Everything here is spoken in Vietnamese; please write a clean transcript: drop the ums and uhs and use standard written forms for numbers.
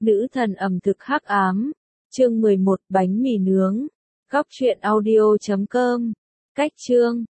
Nữ thần ẩm thực hắc ám. Chương 11 bánh mì nướng. Góc truyện audio.com. Cách chương